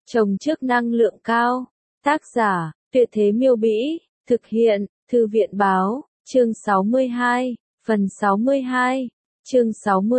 Trồng trước năng lượng cao. Tác giả, Tuyệt Thế Miêu Bĩ, thực hiện, Thư viện Báo, chương 62, phần 62, chương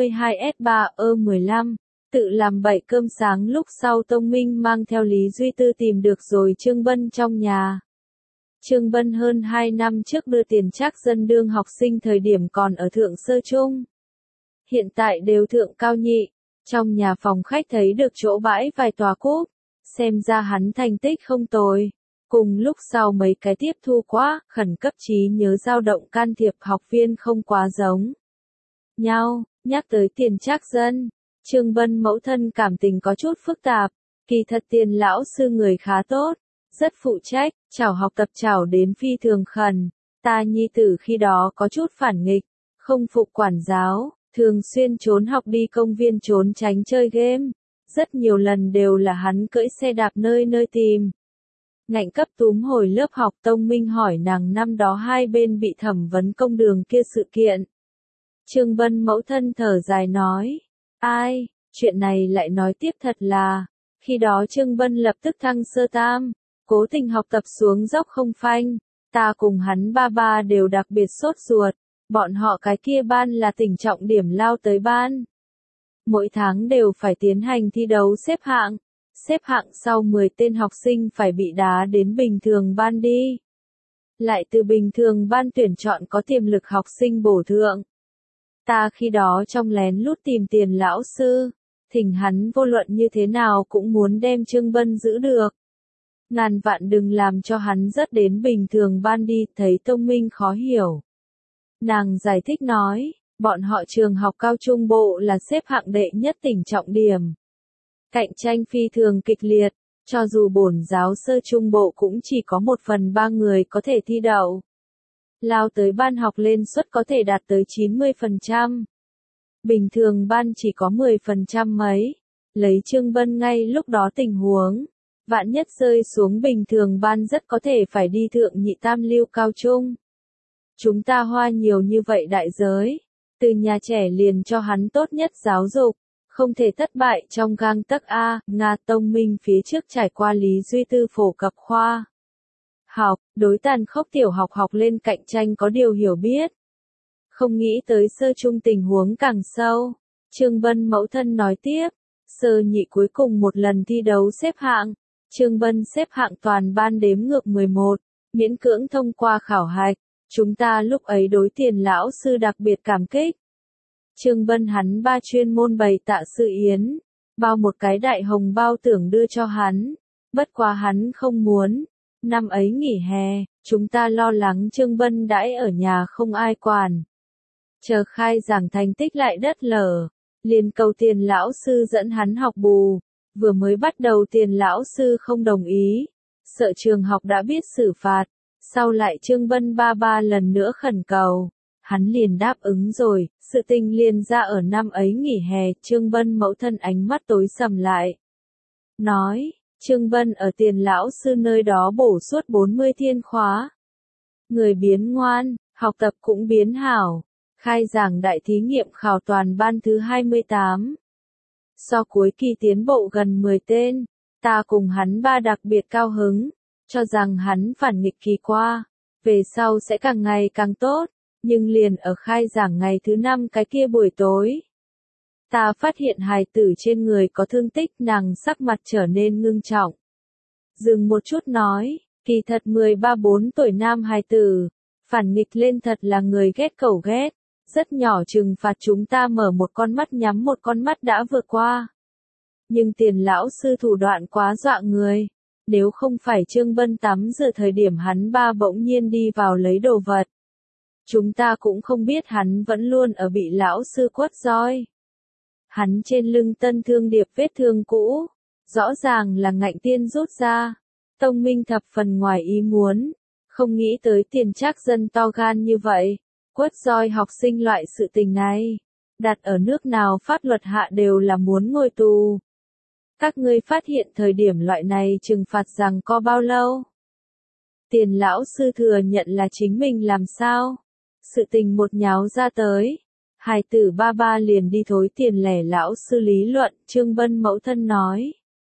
62S3E15, tự làm bậy cơm sáng. Lúc sau Tông Minh mang theo Lý Duy Tư tìm được rồi Trương Bân trong nhà. Trương Bân hơn 2 năm trước đưa tiền trác dân đương học sinh thời điểm còn ở thượng sơ trung. Hiện tại đều thượng cao nhị, trong nhà phòng khách thấy được chỗ bãi vài tòa cúp, xem ra hắn thành tích không tồi. Cùng lúc sau mấy cái tiếp thu quá, khẩn cấp trí nhớ dao động can thiệp học viên không quá giống nhau. Nhắc tới tiền trác dân, Trương Bân mẫu thân cảm tình có chút phức tạp, kỳ thật tiền lão sư người khá tốt, rất phụ trách, chảo học tập chảo đến phi thường khẩn. Ta nhi tử khi đó có chút phản nghịch, không phục quản giáo, thường xuyên trốn học đi công viên trốn tránh chơi game. Rất nhiều lần đều là hắn cưỡi xe đạp nơi nơi tìm. Ngạnh cấp túm hồi lớp học. Tông Minh hỏi nàng năm đó hai bên bị thẩm vấn công đường kia sự kiện. Trương Bân mẫu thân thở dài nói, ai, chuyện này lại nói tiếp thật là, khi đó Trương Bân lập tức thăng sơ tam, cố tình học tập xuống dốc không phanh, ta cùng hắn ba ba đều đặc biệt sốt ruột, bọn họ cái kia ban là tỉnh trọng điểm lao tới ban. Mỗi tháng đều phải tiến hành thi đấu xếp hạng sau 10 tên học sinh phải bị đá đến bình thường ban đi. Lại từ bình thường ban tuyển chọn có tiềm lực học sinh bổ thượng. Ta khi đó trong lén lút tìm tiền lão sư, thỉnh hắn vô luận như thế nào cũng muốn đem Trương Bân giữ được. Ngàn vạn đừng làm cho hắn rớt đến bình thường ban đi. Thấy Tông Minh khó hiểu, nàng giải thích nói, bọn họ trường học cao trung bộ là xếp hạng đệ nhất tỉnh trọng điểm. Cạnh tranh phi thường kịch liệt, cho dù bổn giáo sơ trung bộ cũng chỉ có 1/3 người có thể thi đậu. Lao tới ban học lên suất có thể đạt tới 90%. Bình thường ban chỉ có 10% mấy. Lấy Trương Bân ngay lúc đó tình huống, vạn nhất rơi xuống bình thường ban rất có thể phải đi thượng nhị tam lưu cao trung. Chúng ta hoa nhiều như vậy đại giới, từ nhà trẻ liền cho hắn tốt nhất giáo dục, không thể thất bại trong gang tấc a. Nga. Tông Minh phía trước trải qua Lý Duy Tư phổ cập khoa học, đối tàn khốc tiểu học học lên cạnh tranh có điều hiểu biết. Không nghĩ tới sơ trung tình huống càng sâu. Trương Bân mẫu thân nói tiếp, sơ nhị cuối cùng một lần thi đấu xếp hạng, Trương Bân xếp hạng toàn ban đếm ngược 11, miễn cưỡng thông qua khảo hạch. Chúng ta lúc ấy đối tiền lão sư đặc biệt cảm kích. Trương Bân hắn ba chuyên môn bày tạ sự yến, bao một cái đại hồng bao tưởng đưa cho hắn, bất quá hắn không muốn. Năm ấy nghỉ hè, chúng ta lo lắng Trương Bân đãi ở nhà không ai quản. Chờ khai giảng thành tích lại đất lở, liền cầu tiền lão sư dẫn hắn học bù, vừa mới bắt đầu tiền lão sư không đồng ý, sợ trường học đã biết xử phạt, sau lại Trương Bân ba lần nữa khẩn cầu, hắn liền đáp ứng rồi. Sự tình liền ra ở năm ấy nghỉ hè. Trương Bân mẫu thân ánh mắt tối sầm lại, nói, Trương Bân ở tiền lão sư nơi đó bổ suốt 40 thiên khóa. Người biến ngoan, học tập cũng biến hảo. Khai giảng đại thí nghiệm khảo toàn ban thứ 28. So cuối kỳ tiến bộ gần 10 tên, ta cùng hắn ba đặc biệt cao hứng, cho rằng hắn phản nghịch kỳ qua, về sau sẽ càng ngày càng tốt, nhưng liền ở khai giảng ngày thứ 5 cái kia buổi tối. Ta phát hiện hài tử trên người có thương tích. Nàng sắc mặt trở nên ngưng trọng. Dừng một chút nói, kỳ thật 13-14 tuổi nam hài tử, phản nghịch lên thật là người ghét cẩu ghét. Rất nhỏ trừng phạt chúng ta mở một con mắt nhắm một con mắt đã vượt qua. Nhưng tiền lão sư thủ đoạn quá dọa người. Nếu không phải Trương Bân tắm rửa thời điểm hắn ba bỗng nhiên đi vào lấy đồ vật, chúng ta cũng không biết hắn vẫn luôn ở bị lão sư quất roi. Hắn trên lưng tân thương điệp vết thương cũ, rõ ràng là ngạnh tiên rút ra. Tông Minh thập phần ngoài ý muốn, không nghĩ tới tiền trác dân to gan như vậy, quất roi học sinh loại sự tình này, đặt ở nước nào pháp luật hạ đều là muốn ngồi tù. Các ngươi phát hiện thời điểm loại này trừng phạt rằng có bao lâu? Tiền lão sư thừa nhận là chính mình làm sao? Sự tình một nháo ra tới, hài tử ba liền đi thối tiền lẻ lão sư lý luận. Trương Bân mẫu thân nói,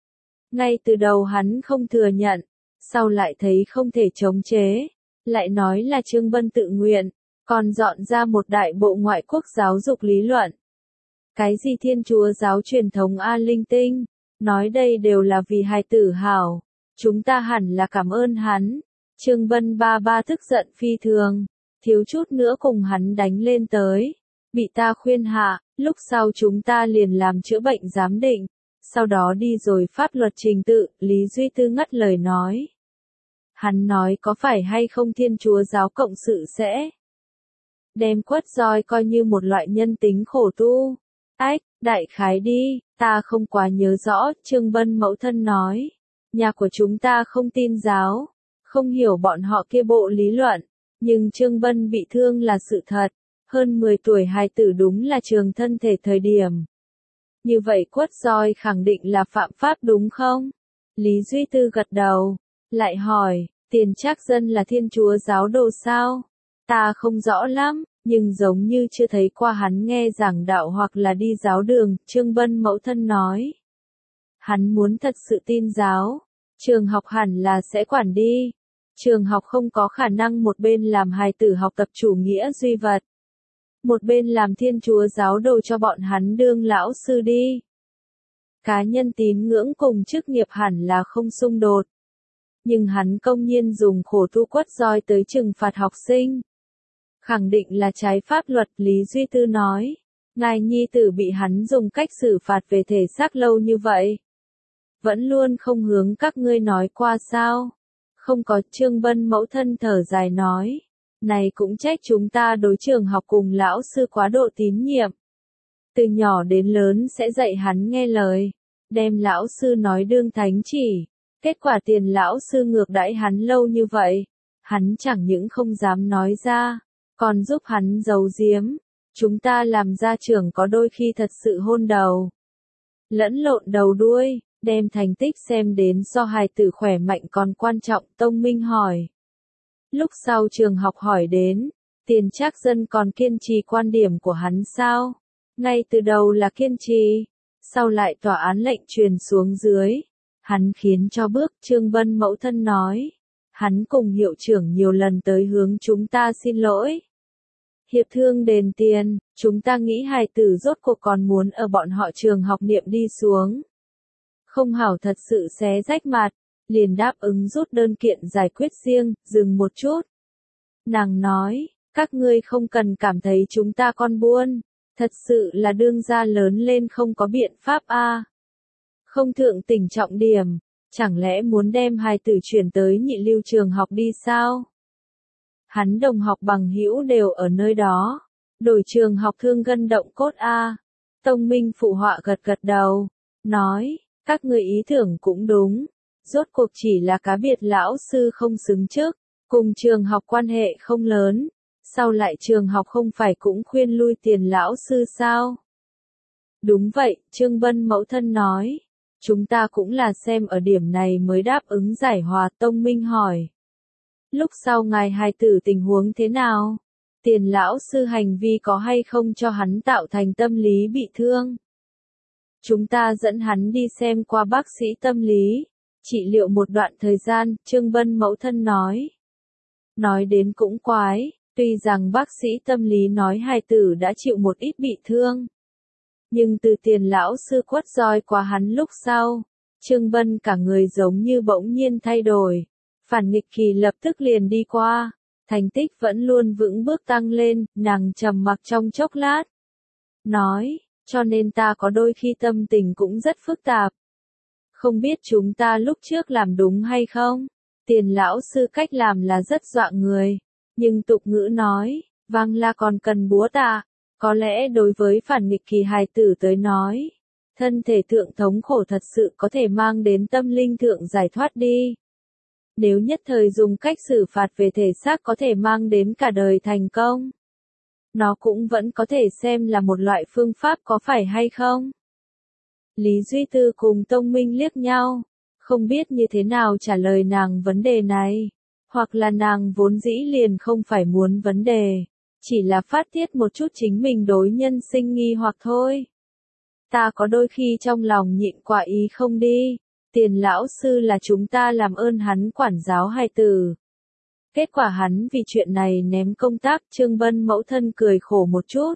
Ngay từ đầu hắn không thừa nhận, sau lại thấy không thể chống chế, lại nói là Trương Bân tự nguyện, còn dọn ra một đại bộ ngoại quốc giáo dục lý luận. Cái gì Thiên Chúa giáo truyền thống A linh tinh, nói đây đều là vì hài tử hảo, chúng ta hẳn là cảm ơn hắn. Trương Bân ba ba tức giận phi thường, thiếu chút nữa cùng hắn đánh lên tới. Bị ta khuyên hạ, lúc sau chúng ta liền làm chữa bệnh giám định, sau đó đi rồi pháp luật trình tự, Lý Duy Tư ngắt lời nói. Hắn nói có phải hay không Thiên Chúa giáo cộng sự sẽ đem quất roi coi như một loại nhân tính khổ tu. Ách, đại khái đi, ta không quá nhớ rõ, Trương Bân mẫu thân nói. Nhà của chúng ta không tin giáo, không hiểu bọn họ kia bộ lý luận, nhưng Trương Bân bị thương là sự thật. Hơn 10 tuổi hài tử đúng là trường thân thể thời điểm. Như vậy quất roi khẳng định là phạm pháp đúng không? Lý Duy Tư gật đầu, lại hỏi, Tiền Trác Dân là Thiên Chúa giáo đồ sao? Ta không rõ lắm, nhưng giống như chưa thấy qua hắn nghe giảng đạo hoặc là đi giáo đường, Trương Bân mẫu thân nói. Hắn muốn thật sự tin giáo, trường học hẳn là sẽ quản đi. Trường học không có khả năng một bên làm hài tử học tập chủ nghĩa duy vật, một bên làm Thiên Chúa giáo đồ cho bọn hắn đương lão sư đi. Cá nhân tín ngưỡng cùng chức nghiệp hẳn là không xung đột. Nhưng hắn công nhiên dùng khổ tu quất roi tới trừng phạt học sinh. Khẳng định là trái pháp luật, Lý Duy Tư nói. Ngài nhi tử bị hắn dùng cách xử phạt về thể xác lâu như vậy. Vẫn luôn không hướng các ngươi nói qua sao? Không có, Trương Bân mẫu thân thở dài nói. Này cũng trách chúng ta đối trường học cùng lão sư quá độ tín nhiệm. Từ nhỏ đến lớn sẽ dạy hắn nghe lời, đem lão sư nói đương thánh chỉ. Kết quả Tiền lão sư ngược đãi hắn lâu như vậy, hắn chẳng những không dám nói ra, còn giúp hắn giấu giếm. Chúng ta làm gia trưởng có đôi khi thật sự hôn đầu, lẫn lộn đầu đuôi, đem thành tích xem đến so hài tử khỏe mạnh còn quan trọng. Tông Minh hỏi. Lúc sau trường học hỏi đến, Tiền Trác Dân còn kiên trì quan điểm của hắn sao? Ngay từ đầu là kiên trì, sau lại tòa án lệnh truyền xuống dưới. Hắn khiến cho bước, Trương Bân mẫu thân nói. Hắn cùng hiệu trưởng nhiều lần tới hướng chúng ta xin lỗi. Hiệp thương đền tiền, chúng ta nghĩ hài tử rốt cuộc còn muốn ở bọn họ trường học niệm đi xuống. Không hảo thật sự xé rách mặt, liền đáp ứng rút đơn kiện giải quyết riêng, dừng một chút. Nàng nói, các ngươi không cần cảm thấy chúng ta con buôn, thật sự là đương gia lớn lên không có biện pháp a. Không thượng tỉnh trọng điểm, chẳng lẽ muốn đem hài tử chuyển tới nhị lưu trường học đi sao? Hắn đồng học bằng hữu đều ở nơi đó, đổi trường học thương gân động cốt a. Tông Minh phụ họa gật gật đầu, nói, các ngươi ý tưởng cũng đúng, rốt cuộc chỉ là cá biệt lão sư không xứng trước, cùng trường học quan hệ không lớn, sau lại trường học không phải cũng khuyên lui Tiền lão sư sao? Đúng vậy, Trương Bân mẫu thân nói. Chúng ta cũng là xem ở điểm này mới đáp ứng giải hòa. Tông Minh hỏi. Lúc sau ngài hài tử tình huống thế nào? Tiền lão sư hành vi có hay không cho hắn tạo thành tâm lý bị thương? Chúng ta dẫn hắn đi xem qua bác sĩ tâm lý, trị liệu một đoạn thời gian, Trương Bân mẫu thân nói. Nói đến cũng quái, tuy rằng bác sĩ tâm lý nói hài tử đã chịu một ít bị thương. Nhưng từ Tiền lão sư quất roi qua hắn lúc sau, Trương Bân cả người giống như bỗng nhiên thay đổi. Phản nghịch kỳ lập tức liền đi qua, thành tích vẫn luôn vững bước tăng lên, nàng trầm mặc trong chốc lát. Nói, cho nên ta có đôi khi tâm tình cũng rất phức tạp. Không biết chúng ta lúc trước làm đúng hay không? Tiền lão sư cách làm là rất dọa người, nhưng tục ngữ nói, vang la còn cần búa tạ. Có lẽ đối với phản nghịch kỳ hài tử tới nói, thân thể thượng thống khổ thật sự có thể mang đến tâm linh thượng giải thoát đi. Nếu nhất thời dùng cách xử phạt về thể xác có thể mang đến cả đời thành công, nó cũng vẫn có thể xem là một loại phương pháp, có phải hay không? Lý Duy Tư cùng Tông Minh liếc nhau, không biết như thế nào trả lời nàng vấn đề này, hoặc là nàng vốn dĩ liền không phải muốn vấn đề, chỉ là phát tiết một chút chính mình đối nhân sinh nghi hoặc thôi. Ta có đôi khi trong lòng nhịn quả ý không đi, Tiền lão sư là chúng ta làm ơn hắn quản giáo hài tử. Kết quả hắn vì chuyện này ném công tác. Trương Bân mẫu thân cười khổ một chút.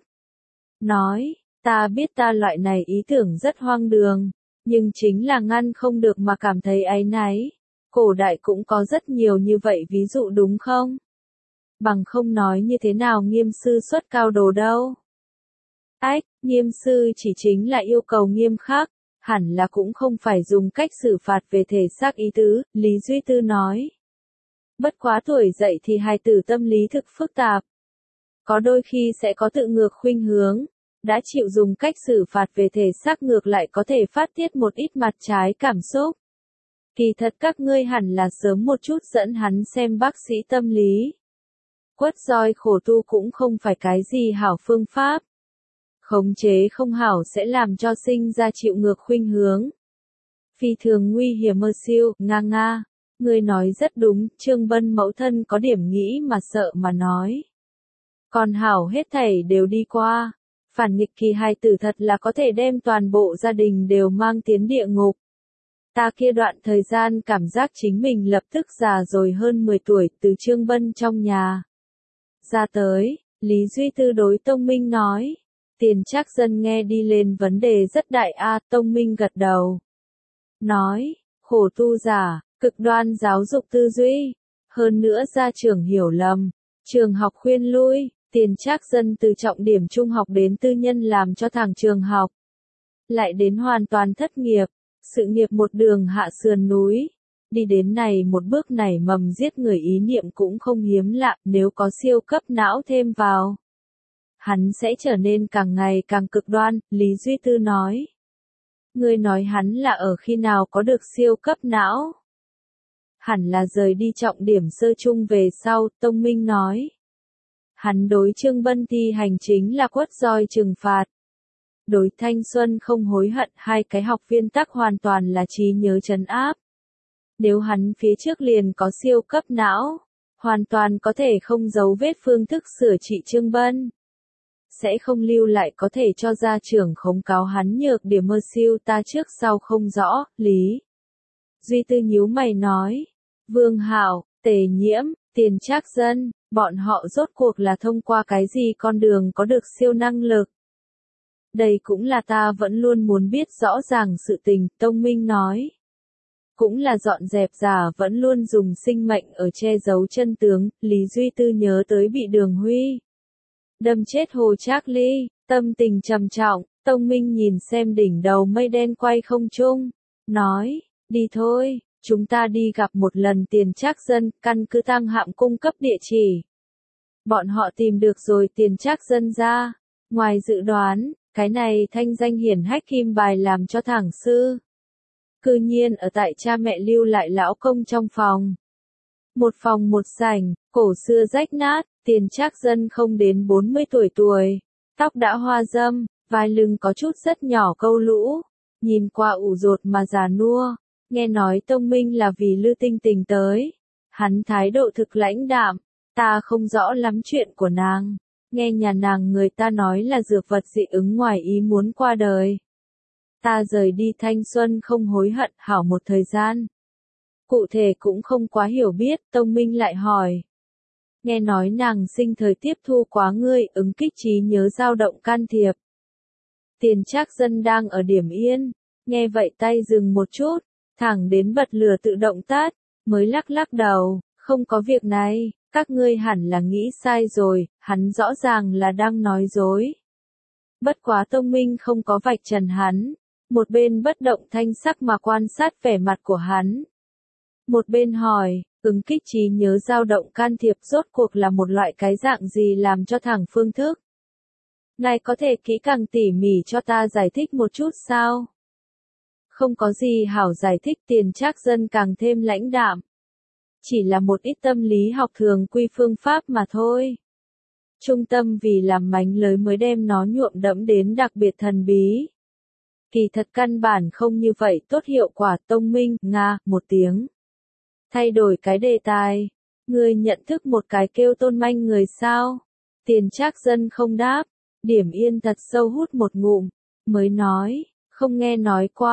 Nói, ta biết ta loại này ý tưởng rất hoang đường, nhưng chính là ngăn không được mà cảm thấy áy náy. Cổ đại cũng có rất nhiều như vậy ví dụ đúng không? Bằng không nói như thế nào Nghiêm sư xuất cao đồ đâu. Ách, Nghiêm sư chỉ chính là yêu cầu nghiêm khắc, hẳn là cũng không phải dùng cách xử phạt về thể xác ý tứ, Lý Duy Tư nói. Bất quá tuổi dậy thì hài tử tâm lý thực phức tạp. Có đôi khi sẽ có tự ngược khuynh hướng, đã chịu dùng cách xử phạt về thể xác ngược lại có thể phát tiết một ít mặt trái cảm xúc. Kỳ thật các ngươi hẳn là sớm một chút dẫn hắn xem bác sĩ tâm lý. Quất roi khổ tu cũng không phải cái gì hảo phương pháp. Khống chế không hảo sẽ làm cho sinh ra chịu ngược khuynh hướng. Phi thường nguy hiểm mơ siêu, nga. Ngươi nói rất đúng, Trương Bân mẫu thân có điểm nghĩ mà sợ mà nói. Còn hảo hết thảy đều đi qua. Phản nghịch kỳ hài tử thật là có thể đem toàn bộ gia đình đều mang tiến địa ngục. Ta kia đoạn thời gian cảm giác chính mình lập tức già rồi hơn 10 tuổi từ Trương Bân trong nhà. Ra tới, Lý Duy Tư đối Tông Minh nói. Tiền Trác Dân nghe đi lên vấn đề rất đại a. Tông Minh gật đầu. Nói, khổ tu giả, cực đoan giáo dục tư duy. Hơn nữa gia trưởng hiểu lầm. Trường học khuyên lui, Tiền Trác Dân từ trọng điểm trung học đến tư nhân làm cho thẳng trường học. Lại đến hoàn toàn thất nghiệp. Sự nghiệp một đường hạ sườn núi, đi đến này một bước nảy mầm giết người ý niệm cũng không hiếm lạ, nếu có siêu cấp não thêm vào. Hắn sẽ trở nên càng ngày càng cực đoan, Lý Duy Tư nói. Ngươi nói hắn là ở khi nào có được siêu cấp não? Hẳn là rời đi trọng điểm sơ chung về sau, Tông Minh nói. Hắn đối Trương Bân thi hành chính là quất roi trừng phạt. Đối thanh xuân không hối hận, hai cái học viên tắc hoàn toàn là trí nhớ trấn áp. Nếu hắn phía trước liền có siêu cấp não, hoàn toàn có thể không giấu vết phương thức sửa trị Trương Bân. Sẽ không lưu lại có thể cho gia trưởng khống cáo hắn nhược điểm mơ siêu ta trước sau không rõ, Lý. Duy Tư nhíu mày nói, Vương Hạo, Tề Nhiễm, Tiền Trác Dân, bọn họ rốt cuộc là thông qua cái gì con đường có được siêu năng lực. Đây cũng là ta vẫn luôn muốn biết rõ ràng sự tình, Tông Minh nói. Cũng là dọn dẹp giả vẫn luôn dùng sinh mệnh ở che giấu chân tướng, Lý Duy Tư nhớ tới bị Đường Huy đâm chết Hồ Trác Ly, tâm tình trầm trọng, Tông Minh nhìn xem đỉnh đầu mây đen quay không trung, nói, đi thôi, chúng ta đi gặp một lần Tiền Trác Dân, căn cứ Tăng Hạm cung cấp địa chỉ. Bọn họ tìm được rồi Tiền Trác Dân ra, ngoài dự đoán. Cái này thanh danh hiển hách kim bài làm cho thẳng sư. Cư nhiên ở tại cha mẹ lưu lại lão công trong phòng. Một phòng một sảnh, cổ xưa rách nát, Tiền Trác Dân không đến 40 tuổi. Tóc đã hoa râm, vai lưng có chút rất nhỏ câu lũ. Nhìn qua ủ rột mà già nua. Nghe nói Tông Minh là vì Lư Tinh Tình tới. Hắn thái độ thực lãnh đạm. Ta không rõ lắm chuyện của nàng. Nghe nhà nàng người ta nói là dược vật dị ứng ngoài ý muốn qua đời. Ta rời đi thanh xuân không hối hận hảo một thời gian. Cụ thể cũng không quá hiểu biết, Tông Minh lại hỏi. Nghe nói nàng sinh thời tiếp thu quá ngươi ứng kích trí nhớ dao động can thiệp. Tiền Trác Dân đang ở điểm yên, nghe vậy tay dừng một chút, thẳng đến bật lửa tự động tắt, mới lắc lắc đầu, không có việc này. Các ngươi hẳn là nghĩ sai rồi, hắn rõ ràng là đang nói dối. Bất quá Tông Minh không có vạch trần hắn, một bên bất động thanh sắc mà quan sát vẻ mặt của hắn. Một bên hỏi, ứng kích trí nhớ dao động can thiệp rốt cuộc là một loại cái dạng gì làm cho thẳng phương thức. Ngài có thể kỹ càng tỉ mỉ cho ta giải thích một chút sao? Không có gì hảo giải thích. Tiền Trác Dân càng thêm lãnh đạm. Chỉ là một ít tâm lý học thường quy phương pháp mà thôi. Trung tâm vì làm mánh lới mới đem nó nhuộm đẫm đến đặc biệt thần bí. Kỳ thật căn bản không như vậy tốt hiệu quả. Tông Minh, Nga, một tiếng. Thay đổi cái đề tài. Ngươi nhận thức một cái kêu Tôn Manh người sao? Tiền Trác Dân không đáp. Điểm yên thật sâu hút một ngụm. Mới nói, không nghe nói qua.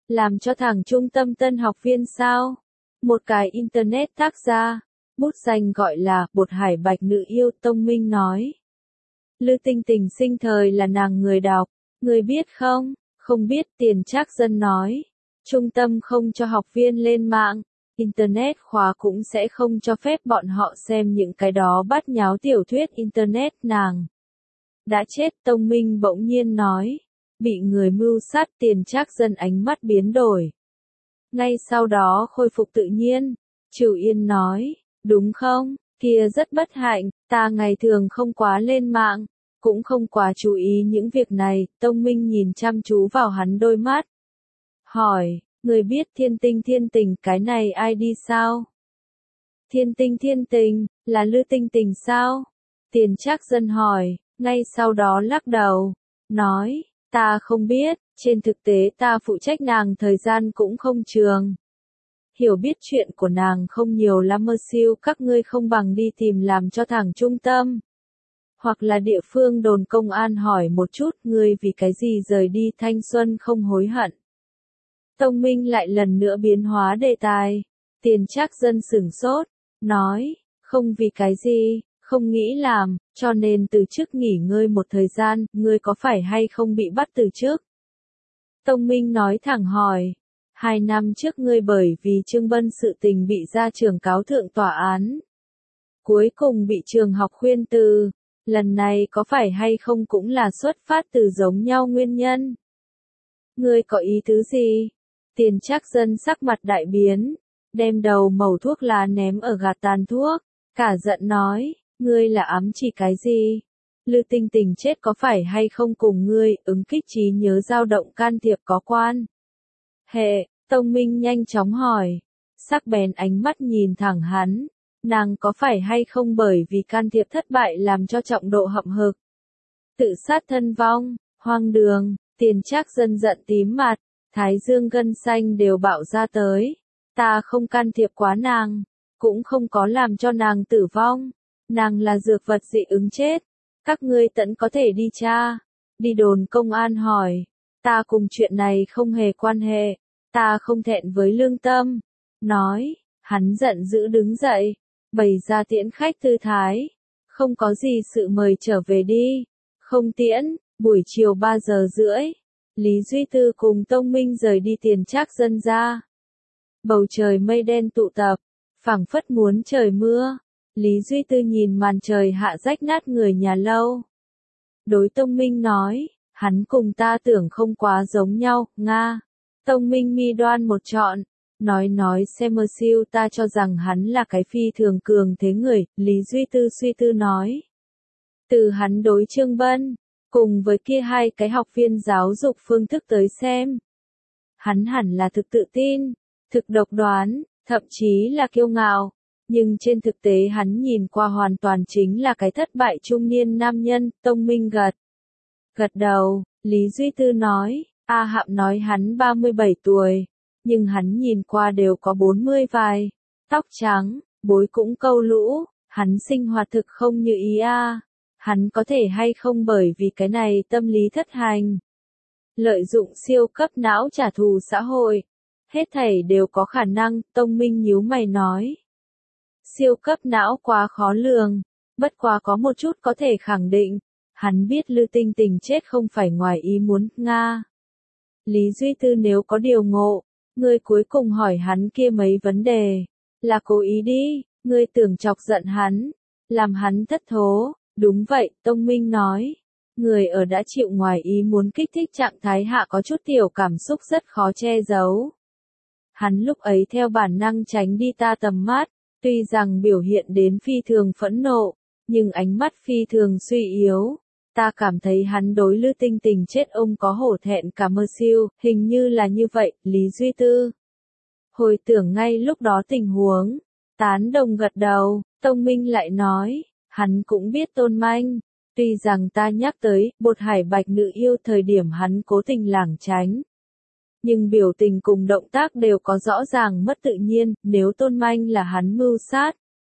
Làm cho thằng trung tâm tân học viên sao? Một cái internet tác ra, bút danh gọi là Bột Hải Bạch Nữ Yêu. Tông Minh nói. Lư Tinh Tình sinh thời là nàng người đọc, người biết không? Không biết. Tiền Trác Dân nói. Trung tâm không cho học viên lên mạng, internet khóa cũng sẽ không cho phép bọn họ xem những cái đó bát nháo tiểu thuyết internet. Nàng đã chết. Tông Minh bỗng nhiên nói. Bị người mưu sát. Tiền Trác Dân ánh mắt biến đổi. Ngay sau đó khôi phục tự nhiên. Trừ Yên nói. Đúng không? Kia rất bất hạnh, ta ngày thường không quá lên mạng, cũng không quá chú ý những việc này. Tông Minh nhìn chăm chú vào hắn đôi mắt. Hỏi, người biết Thiên Tình cái này ai đi sao? Thiên Tình, là Lư Tinh Tình sao? Tiền Trác Dân hỏi, ngay sau đó lắc đầu, nói, ta không biết, trên thực tế ta phụ trách nàng thời gian cũng không trường. Hiểu biết chuyện của nàng không nhiều lắm. Mơ siêu các ngươi không bằng đi tìm làm cho thằng trung tâm. Hoặc là địa phương đồn công an hỏi một chút, ngươi vì cái gì rời đi thanh xuân không hối hận. Tông Minh lại lần nữa biến hóa đề tài. Tiền Trác Dân sửng sốt, nói, không vì cái gì, không nghĩ làm, cho nên từ chức nghỉ ngơi một thời gian. Ngươi có phải hay không bị bắt từ chức? Tông Minh nói thẳng hỏi. 2 năm trước ngươi bởi vì Trương Bân sự tình bị ra trường cáo thượng tòa án. Cuối cùng bị trường học khuyên từ. Lần này có phải hay không cũng là xuất phát từ giống nhau nguyên nhân? Ngươi có ý tứ gì? Tiền Trác Dân sắc mặt đại biến, đem đầu mẩu thuốc lá ném ở gạt tàn thuốc, cả giận nói, ngươi là ám chỉ cái gì? Lư Tinh Tình chết có phải hay không cùng ngươi ứng kích trí nhớ dao động can thiệp có quan? Hệ, Tông Minh nhanh chóng hỏi, sắc bén ánh mắt nhìn thẳng hắn, nàng có phải hay không bởi vì can thiệp thất bại làm cho trọng độ hậm hực? Tự sát thân vong, hoang đường. Tiền Trác Dân giận tím mặt, thái dương gân xanh đều bạo ra tới. Ta không can thiệp quá nàng, cũng không có làm cho nàng tử vong. Nàng là dược vật dị ứng chết. Các ngươi tẫn có thể đi tra, đi đồn công an hỏi. Ta cùng chuyện này không hề quan hệ, ta không thẹn với lương tâm. Nói, hắn giận dữ đứng dậy, bày ra tiễn khách tư thái. Không có gì sự mời trở về đi. Không tiễn. Buổi chiều 3 giờ rưỡi, Lý Duy Tư cùng Tông Minh rời đi Tiền Trác Dân ra. Bầu trời mây đen tụ tập, phảng phất muốn trời mưa. Lý Duy Tư nhìn màn trời hạ rách nát người nhà lâu. Đối Tông Minh nói, hắn cùng ta tưởng không quá giống nhau, Nga. Tông Minh mi đoan một trọn, nói xem. Mơ siêu ta cho rằng hắn là cái phi thường cường thế người. Lý Duy Tư suy tư nói. Từ hắn đối Trương Bân, cùng với kia 2 cái học viên giáo dục phương thức tới xem, hắn hẳn là thực tự tin, thực độc đoán, thậm chí là kiêu ngạo, nhưng trên thực tế hắn nhìn qua hoàn toàn chính là cái thất bại trung niên nam nhân. Tông Minh gật đầu. Lý Duy Tư nói, A Hạm nói hắn 37 tuổi, nhưng hắn nhìn qua đều có 40 vài, tóc trắng, bối cũng câu lũ, hắn sinh hoạt thực không như ý a. Hắn có thể hay không bởi vì cái này tâm lý thất hành, lợi dụng siêu cấp não trả thù xã hội, hết thảy đều có khả năng. Tông Minh nhíu mày nói, siêu cấp não quá khó lường, bất quá có một chút có thể khẳng định, hắn biết Lư Tinh Tình chết không phải ngoài ý muốn. Nga. Lý Duy Tư nếu có điều ngộ, ngươi cuối cùng hỏi hắn kia mấy vấn đề, là cố ý đi, ngươi tưởng chọc giận hắn, làm hắn thất thố. Đúng vậy, Tông Minh nói. Người ở đã chịu ngoài ý muốn kích thích trạng thái hạ có chút tiểu cảm xúc rất khó che giấu. Hắn lúc ấy theo bản năng tránh đi ta tầm mắt, tuy rằng biểu hiện đến phi thường phẫn nộ, nhưng ánh mắt phi thường suy yếu. Ta cảm thấy hắn đối Lư Tinh Tình chết ông có hổ thẹn cả. Mơ siêu, hình như là như vậy. Lý Duy Tư hồi tưởng ngay lúc đó tình huống, tán đồng gật đầu. Tông Minh lại nói, hắn cũng biết Tôn Manh, tuy rằng ta nhắc tới Bột Hải Bạch Nữ Yêu thời điểm hắn cố tình lảng tránh, nhưng biểu tình cùng động tác đều có rõ ràng mất tự nhiên. Nếu Tôn Manh là hắn mưu sát,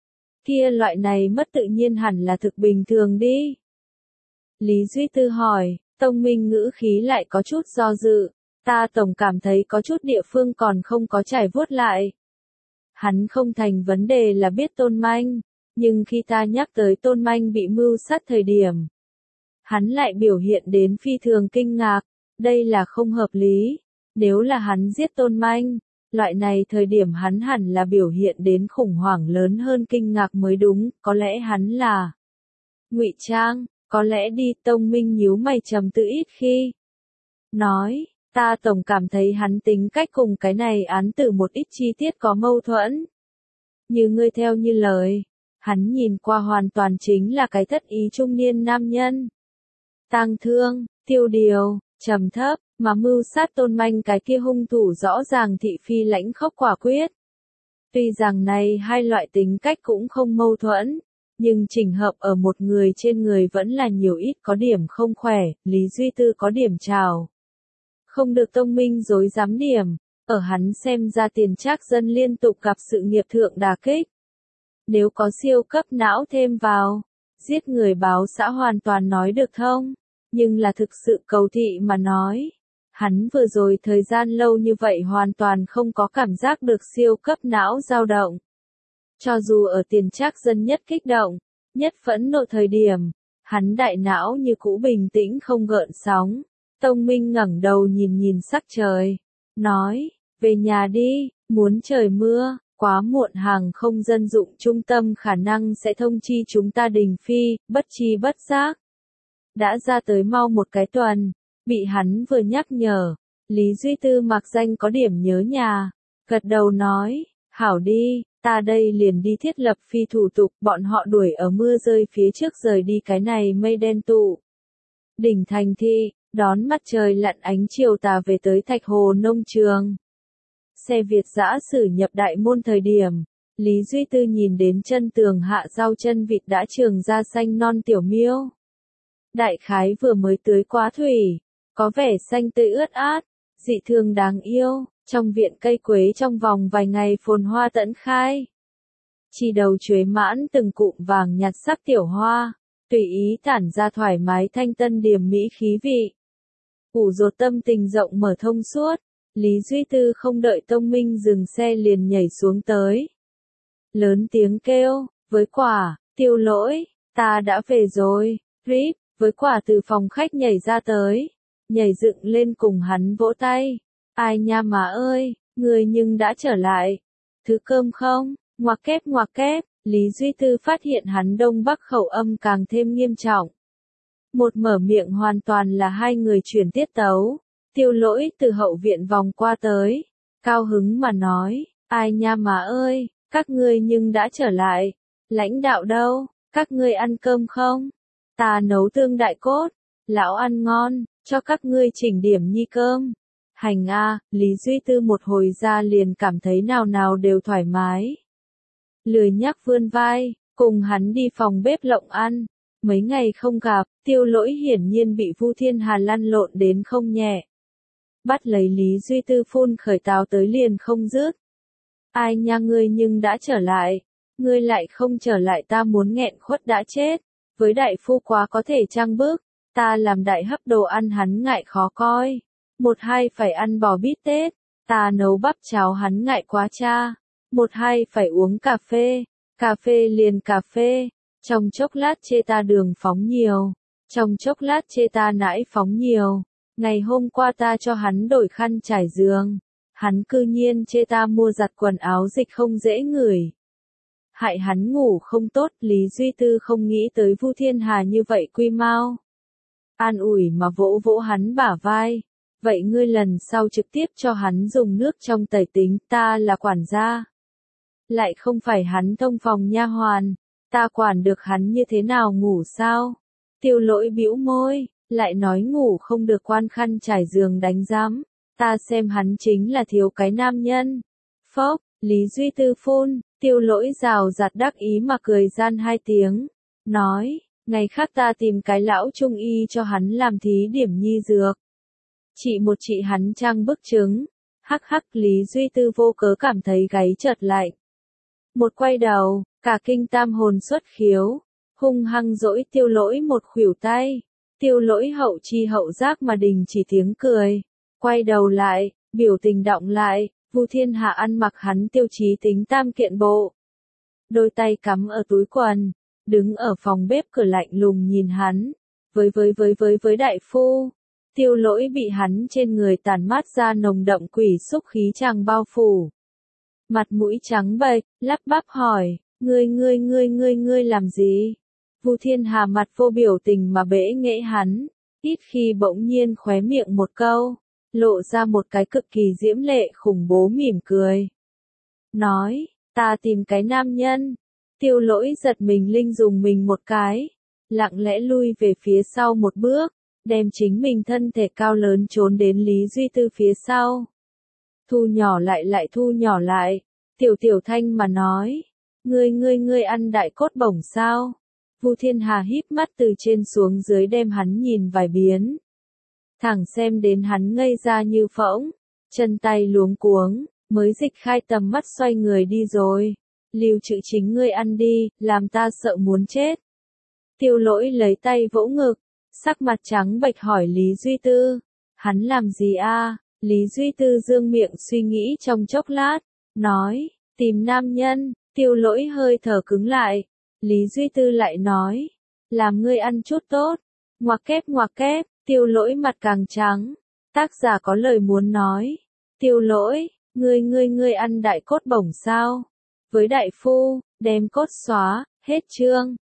kia loại này mất tự nhiên hẳn là thực bình thường đi. Lý Duy Tư hỏi. Tông Minh ngữ khí lại có chút do dự. Ta tổng cảm thấy có chút địa phương còn không có trải vuốt lại. Hắn không thành vấn đề là biết Tôn Manh, nhưng khi ta nhắc tới Tôn Manh bị mưu sát thời điểm, hắn lại biểu hiện đến phi thường kinh ngạc, đây là không hợp lý. Nếu là hắn giết Tôn Manh, loại này thời điểm hắn hẳn là biểu hiện đến khủng hoảng lớn hơn kinh ngạc mới đúng, có lẽ hắn là ngụy trang, có lẽ đi. Tông Minh nhíu mày trầm tư ít khi nói, ta tổng cảm thấy hắn tính cách cùng cái này án tử một ít chi tiết có mâu thuẫn. Như ngươi theo như lời, hắn nhìn qua hoàn toàn chính là cái thất ý trung niên nam nhân. Tang Thương, Tiêu Điều, trầm thấp, mà mưu sát Tôn Manh cái kia hung thủ rõ ràng thị phi lãnh khốc quả quyết. Tuy rằng này hai loại tính cách cũng không mâu thuẫn, nhưng chỉnh hợp ở một người trên người vẫn là nhiều ít có điểm không khỏe. Lý Duy Tư có điểm trào. Không được Tông Minh dối dám điểm, ở hắn xem ra Tiền Trác Dân liên tục gặp sự nghiệp thượng đả kích. Nếu có siêu cấp não thêm vào, giết người báo xã hoàn toàn nói được thông, nhưng là thực sự cầu thị mà nói. Hắn vừa rồi thời gian lâu như vậy hoàn toàn không có cảm giác được siêu cấp não dao động. Cho dù ở Tiền Trác Dân nhất kích động, nhất phẫn nộ thời điểm, hắn đại não như cũ bình tĩnh không gợn sóng. Tông Minh ngẩng đầu nhìn nhìn sắc trời, nói, về nhà đi, muốn trời mưa, quá muộn hàng không dân dụng trung tâm khả năng sẽ thông chi chúng ta đình phi, bất chi bất giác. Đã ra tới mau một cái tuần, bị hắn vừa nhắc nhở, Lý Duy Tư mặc danh có điểm nhớ nhà, gật đầu nói, hảo đi, ta đây liền đi thiết lập phi thủ tục, bọn họ đuổi ở mưa rơi phía trước rời đi cái này mây đen tụ. Đỉnh thành thị, đón mặt trời lặn ánh chiều tà về tới Thạch Hồ nông trường. Xe Việt dã sử nhập đại môn thời điểm, Lý Duy Tư nhìn đến chân tường hạ rau chân vịt đã trường ra xanh non tiểu miêu. Đại khái vừa mới tưới quá thủy, có vẻ xanh tươi ướt át, dị thường đáng yêu, trong viện cây quế trong vòng vài ngày phồn hoa tẫn khai. Chỉ đầu chuế mãn từng cụm vàng nhạt sắc tiểu hoa, tùy ý tản ra thoải mái thanh tân điềm mỹ khí vị. Ủ rột tâm tình rộng mở thông suốt, Lý Duy Tư không đợi Tông Minh dừng xe liền nhảy xuống tới. Lớn tiếng kêu, với quả, Tiêu Lỗi, ta đã về rồi, rip, với quả từ phòng khách nhảy ra tới, nhảy dựng lên cùng hắn vỗ tay. Ai nha má ơi, người nhưng đã trở lại. Thứ cơm không, ngoặc kép, Lý Duy Tư phát hiện hắn đông bắc khẩu âm càng thêm nghiêm trọng. Một mở miệng hoàn toàn là hai người chuyển tiết tấu. Tiêu Lỗi từ hậu viện vòng qua tới, cao hứng mà nói, ai nha má ơi, các ngươi nhưng đã trở lại. Lãnh đạo đâu, các ngươi ăn cơm không? Ta nấu tương đại cốt, lão ăn ngon, cho các ngươi chỉnh điểm nhi cơm. Hành a, Lý Duy Tư một hồi ra liền cảm thấy nào nào đều thoải mái. Lười nhác vươn vai, cùng hắn đi phòng bếp lộng ăn. Mấy ngày không gặp, Tiêu Lỗi hiển nhiên bị Vu Thiên Hà lăn lộn đến không nhẹ. Bắt lấy Lý Duy Tư phun khởi táo tới liền không dứt. Ai nha ngươi nhưng đã trở lại, ngươi lại không trở lại ta muốn nghẹn khuất đã chết. Với đại phu quá có thể trang bước, ta làm đại hấp đồ ăn hắn ngại khó coi. Một hai phải ăn bò bít tết, ta nấu bắp cháo hắn ngại quá cha. Một hai phải uống cà phê liền cà phê. Trong chốc lát chê ta đường phóng nhiều, trong chốc lát chê ta nãi phóng nhiều. Ngày hôm qua ta cho hắn đổi khăn trải giường, hắn cư nhiên chê ta mua giặt quần áo dịch không dễ ngửi. Hại hắn ngủ không tốt, Lý Duy Tư không nghĩ tới Vu Thiên Hà như vậy quy mau. An ủi mà vỗ vỗ hắn bả vai, vậy ngươi lần sau trực tiếp cho hắn dùng nước trong tẩy tính, ta là quản gia. Lại không phải hắn thông phòng nha hoàn, ta quản được hắn như thế nào ngủ sao? Tiêu Lỗi bĩu môi, lại nói ngủ không được quan khăn trải giường đánh giám, ta xem hắn chính là thiếu cái nam nhân. Phốc, Lý Duy Tư phun, Tiêu Lỗi rào rạt đắc ý mà cười gian hai tiếng, nói, ngày khác ta tìm cái lão trung y cho hắn làm thí điểm nhi dược. Chị hắn trang bức chứng, hắc hắc. Lý Duy Tư vô cớ cảm thấy gáy chợt lạnh. Một quay đầu, cả kinh tam hồn xuất khiếu, hung hăng dỗi Tiêu Lỗi một khuỷu tay. Tiêu Lỗi hậu chi hậu giác mà đình chỉ tiếng cười, Quay đầu lại, biểu tình đọng lại, Vu Thiên Hà ăn mặc hắn tiêu chí tính tam kiện bộ. Đôi tay cắm ở túi quần, đứng ở phòng bếp cửa lạnh lùng nhìn hắn. Với đại phu, Tiêu Lỗi bị hắn trên người tản mát ra nồng đậm quỷ xúc khí chàng bao phủ. Mặt mũi trắng bệch, lắp bắp hỏi, ngươi làm gì? Vu Thiên Hà mặt vô biểu tình mà bẽ nghễ hắn, ít khi bỗng nhiên khóe miệng một câu, lộ ra một cái cực kỳ diễm lệ khủng bố mỉm cười. Nói, ta tìm cái nam nhân. Tiêu Lỗi giật mình linh dùng mình một cái, lặng lẽ lui về phía sau một bước, đem chính mình thân thể cao lớn trốn đến Lý Duy Tư phía sau. Thu nhỏ lại thu nhỏ lại, tiểu thanh mà nói, ngươi ăn đại cốt bổng sao? Vu Thiên Hà híp mắt từ trên xuống dưới đem hắn nhìn vài biến. Thẳng xem đến hắn ngây ra như phỗng, chân tay luống cuống, mới dịch khai tầm mắt xoay người đi rồi. Lưu Trữ chính ngươi ăn đi, làm ta sợ muốn chết. Tiêu Lỗi lấy tay vỗ ngực, sắc mặt trắng bệch hỏi Lý Duy Tư, hắn làm gì a? Lý Duy Tư dương miệng suy nghĩ trong chốc lát, nói, tìm nam nhân. Tiêu Lỗi hơi thở cứng lại, Lý Duy Tư lại nói, làm ngươi ăn chút tốt. Ngoặc kép, Tiêu Lỗi mặt càng trắng, tác giả có lời muốn nói. Tiêu Lỗi, ngươi ăn đại cốt bổng sao? Với đại phu, đem cốt xóa, hết chương.